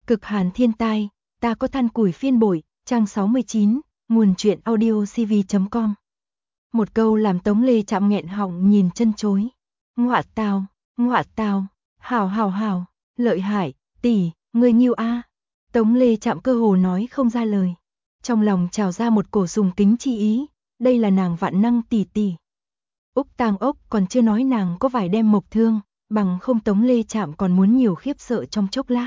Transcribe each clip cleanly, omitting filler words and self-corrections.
Cực hàn thiên tai, ta có than củi phiên bội, trang 69, nguồn truyện audio cv.com. Một câu làm Tống Lê Trạm nghẹn họng nhìn chân chối. Ngọa tào, hảo, lợi hại, tỷ, ngươi nghiêu a. Tống Lê Trạm cơ hồ nói không ra lời. Trong lòng trào ra một cổ sùng kính chi ý, đây là nàng vạn năng tỷ tỷ. Úc Tang Ốc còn chưa nói nàng có vài đem mộc thương, bằng không Tống Lê Trạm còn muốn nhiều khiếp sợ trong chốc lát.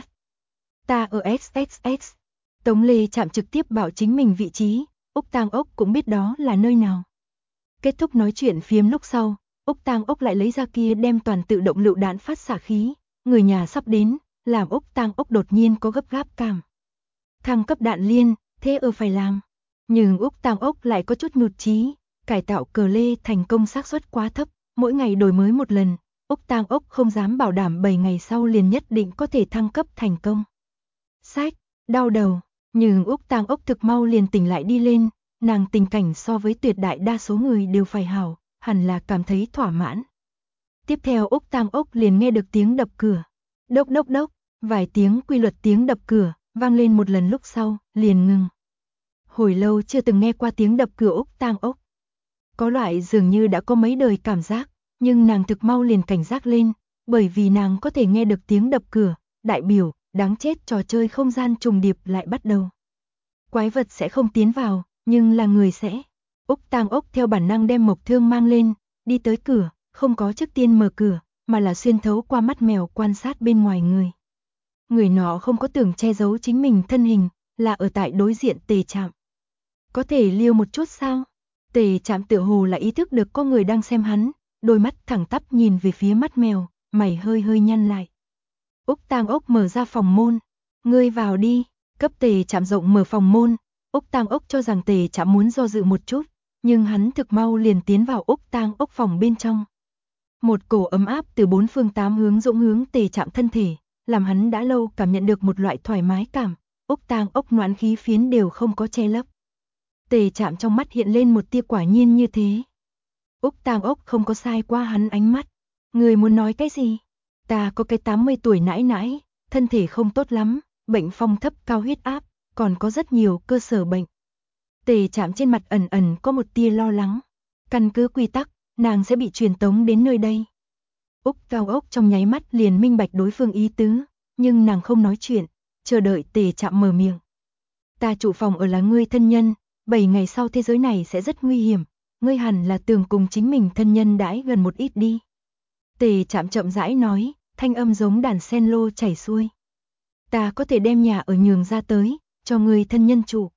Ta ở XXX. Tống Lê Trạm trực tiếp bảo chính mình vị trí, Úc Tang Ốc cũng biết đó là nơi nào. Kết thúc nói chuyện phiếm lúc sau, Úc Tang Ốc lại lấy ra kia đem toàn tự động lựu đạn phát xạ khí, người nhà sắp đến, làm Úc Tang Ốc đột nhiên có gấp gáp cảm. Thăng cấp đạn liên, thế phải làm. Nhưng Úc Tang Ốc lại có chút nhụt chí, cải tạo cờ lê thành công xác suất quá thấp, mỗi ngày đổi mới một lần, Úc Tang Ốc không dám bảo đảm 7 ngày sau liền nhất định có thể thăng cấp thành công. Sách, đau đầu, nhưng Úc Tang Ốc thực mau liền tỉnh lại đi lên, nàng tình cảnh so với tuyệt đại đa số người đều phải hảo, hẳn là cảm thấy thỏa mãn. Tiếp theo Úc Tang Ốc liền nghe được tiếng đập cửa. Đốc đốc đốc, vài tiếng quy luật tiếng đập cửa, vang lên một lần lúc sau, liền ngừng. Hồi lâu chưa từng nghe qua tiếng đập cửa Úc Tang Ốc. Có loại dường như đã có mấy đời cảm giác, nhưng nàng thực mau liền cảnh giác lên, bởi vì nàng có thể nghe được tiếng đập cửa, đại biểu, đáng chết trò chơi không gian trùng điệp lại bắt đầu. Quái vật sẽ không tiến vào, nhưng là người sẽ. Úc Tang Ốc theo bản năng đem mộc thương mang lên, đi tới cửa, không có trước tiên mở cửa, mà là xuyên thấu qua mắt mèo quan sát bên ngoài người. Người nọ không có tưởng che giấu chính mình thân hình, là ở tại đối diện Tề Trạm. Có thể liêu một chút sao? Tề Trạm tựa hồ là ý thức được có người đang xem hắn, đôi mắt thẳng tắp nhìn về phía mắt mèo, mày hơi nhăn lại. Úc Tang Ốc mở ra phòng môn, ngươi vào đi, cấp Tề Trạm rộng mở phòng môn. Úc Tang Ốc cho rằng Tề Trạm muốn do dự một chút, nhưng hắn thực mau liền tiến vào Úc Tang Ốc phòng bên trong. Một cổ ấm áp từ bốn phương tám hướng dũng hướng Tề Trạm thân thể, làm hắn đã lâu cảm nhận được một loại thoải mái cảm, Úc Tang Ốc noãn khí phiến đều không có che lấp. Tề Trạm trong mắt hiện lên một tia quả nhiên như thế. Úc Tang Ốc không có sai qua hắn ánh mắt. Người muốn nói cái gì? Ta có cái 80 tuổi nãi nãi, thân thể không tốt lắm, bệnh phong thấp cao huyết áp, còn có rất nhiều cơ sở bệnh. Tề Trạm trên mặt ẩn có một tia lo lắng. Căn cứ quy tắc, nàng sẽ bị truyền tống đến nơi đây. Úc Tang Ốc trong nháy mắt liền minh bạch đối phương ý tứ, nhưng nàng không nói chuyện, chờ đợi Tề Trạm mở miệng. Ta trụ phòng ở là ngươi thân nhân, 7 ngày sau thế giới này sẽ rất nguy hiểm, ngươi hẳn là tưởng cùng chính mình thân nhân đãi gần một ít đi. Tề Trạm chậm rãi nói, thanh âm giống đàn sen lô chảy xuôi. Ta có thể đem nhà ở nhường ra tới, cho ngươi thân nhân trụ.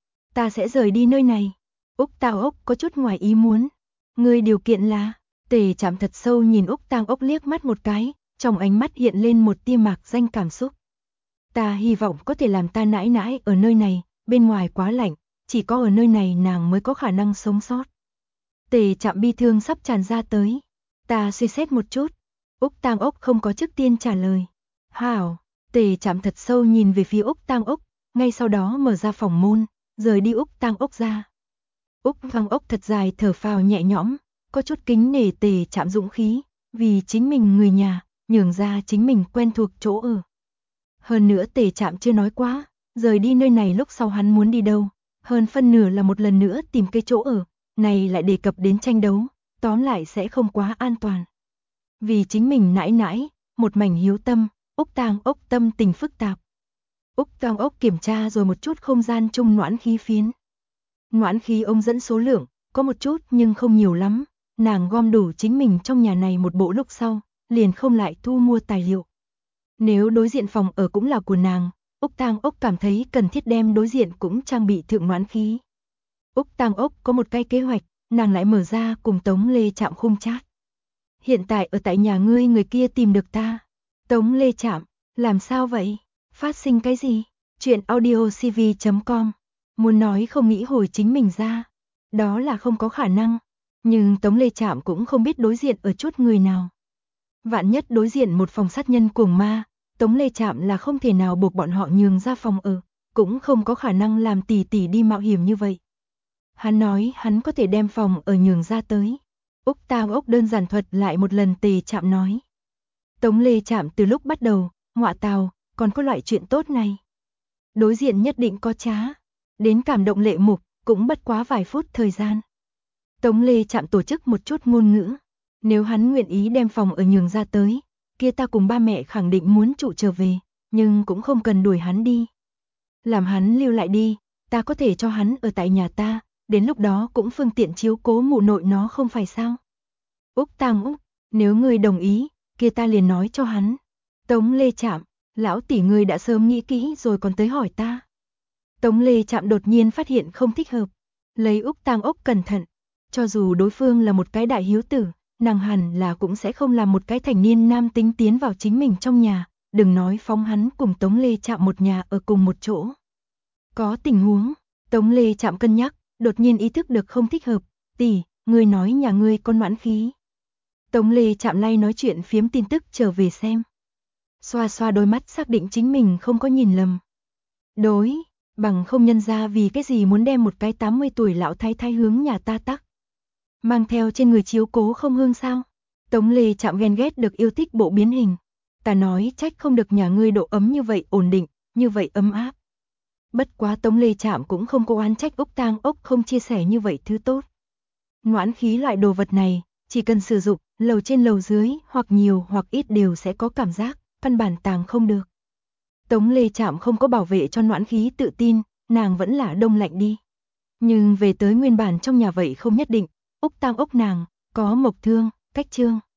Ta sẽ rời đi nơi này. Úc Tang Ốc có chút ngoài ý muốn. Ngươi điều kiện là, Tề Trạm thật sâu nhìn Úc Tang Ốc liếc mắt một cái, trong ánh mắt hiện lên một tia mạc danh cảm xúc. Ta hy vọng có thể làm ta nãi nãi ở nơi này, bên ngoài quá lạnh, chỉ có ở nơi này nàng mới có khả năng sống sót. Tề Trạm bi thương sắp tràn ra tới. Ta suy xét một chút. Úc Tang Ốc không có trước tiên trả lời. Hảo, Tề Trạm thật sâu nhìn về phía Úc Tang Ốc, ngay sau đó mở ra phòng môn, rời đi Úc Tang Ốc ra. Úc Tang Ốc thật dài thở phào nhẹ nhõm, có chút kính nể Tề Trạm dũng khí, vì chính mình người nhà, nhường ra chính mình quen thuộc chỗ ở. Hơn nữa Tề Trạm chưa nói quá, rời đi nơi này lúc sau hắn muốn đi đâu, hơn phân nửa là một lần nữa tìm cái chỗ ở, này lại đề cập đến tranh đấu, tóm lại sẽ không quá an toàn. Vì chính mình nãi nãi, một mảnh hiếu tâm, Úc Tang Ốc tâm tình phức tạp. Úc Tang Ốc kiểm tra rồi một chút không gian chung noãn khí phiến. Noãn khí ống dẫn số lượng, có một chút nhưng không nhiều lắm, nàng gom đủ chính mình trong nhà này một bộ lúc sau, liền không lại thu mua tài liệu. Nếu đối diện phòng ở cũng là của nàng, Úc Tang Ốc cảm thấy cần thiết đem đối diện cũng trang bị thượng noãn khí. Úc Tang Ốc có một cái kế hoạch, nàng lại mở ra cùng Tống Lê Trạm khung chat. Hiện tại ở tại nhà ngươi người kia tìm được ta. Tống Lê Trạm, làm sao vậy? Phát sinh cái gì? Chuyện audio cv.com. Muốn nói không nghĩ hồi chính mình ra. Đó là không có khả năng. Nhưng Tống Lê Trạm cũng không biết đối diện ở chút người nào. Vạn nhất đối diện một phòng sát nhân cuồng ma, Tống Lê Trạm là không thể nào buộc bọn họ nhường ra phòng ở, cũng không có khả năng làm tỷ tỷ đi mạo hiểm như vậy. Hắn nói hắn có thể đem phòng ở nhường ra tới. Úc Tang Ốc đơn giản thuật lại một lần Tề Trạm nói. Tống Lê Trạm từ lúc bắt đầu, ngọa tào, còn có loại chuyện tốt này. Đối diện nhất định có trá. Đến cảm động Lệ Mục, cũng bất quá vài phút thời gian. Tống Lê Trạm tổ chức một chút ngôn ngữ. Nếu hắn nguyện ý đem phòng ở nhường ra tới, kia ta cùng ba mẹ khẳng định muốn trụ trở về, nhưng cũng không cần đuổi hắn đi. Làm hắn lưu lại đi, ta có thể cho hắn ở tại nhà ta, đến lúc đó cũng phương tiện chiếu cố mụ nội nó không phải sao. Úc Tang Úc, nếu ngươi đồng ý, kia ta liền nói cho hắn. Tống Lê Trạm, lão tỷ ngươi đã sớm nghĩ kỹ rồi còn tới hỏi ta. Tống Lê Trạm đột nhiên phát hiện không thích hợp. Lấy Úc Tang Úc cẩn thận, cho dù đối phương là một cái đại hiếu tử, nàng hẳn là cũng sẽ không làm một cái thành niên nam tính tiến vào chính mình trong nhà, đừng nói phóng hắn cùng Tống Lê Trạm một nhà ở cùng một chỗ. Có tình huống, Tống Lê Trạm cân nhắc, đột nhiên ý thức được không thích hợp, tỷ, ngươi nói nhà ngươi có noãn khí. Tống Lê Trạm lay nói chuyện phiếm tin tức trở về xem. Xoa xoa đôi mắt xác định chính mình không có nhìn lầm. Đối, bằng không nhân ra vì cái gì muốn đem một cái 80 tuổi lão thái thái hướng nhà ta tắc. Mang theo trên người chiếu cố không hương sao. Tống Lê Trạm ghen ghét được yêu thích bộ biến hình. Ta nói trách không được nhà ngươi độ ấm như vậy ổn định, như vậy ấm áp. Bất quá Tống Lê Trạm cũng không có oán trách Úc Tang Úc không chia sẻ như vậy thứ tốt. Noãn khí loại đồ vật này, chỉ cần sử dụng, lầu trên lầu dưới, hoặc nhiều hoặc ít đều sẽ có cảm giác, căn bản tàng không được. Tống Lê Trạm không có bảo vệ cho noãn khí tự tin, nàng vẫn là đông lạnh đi. Nhưng về tới nguyên bản trong nhà vậy không nhất định, Úc Tang Úc nàng, có Mộc Thương, Cách Trương.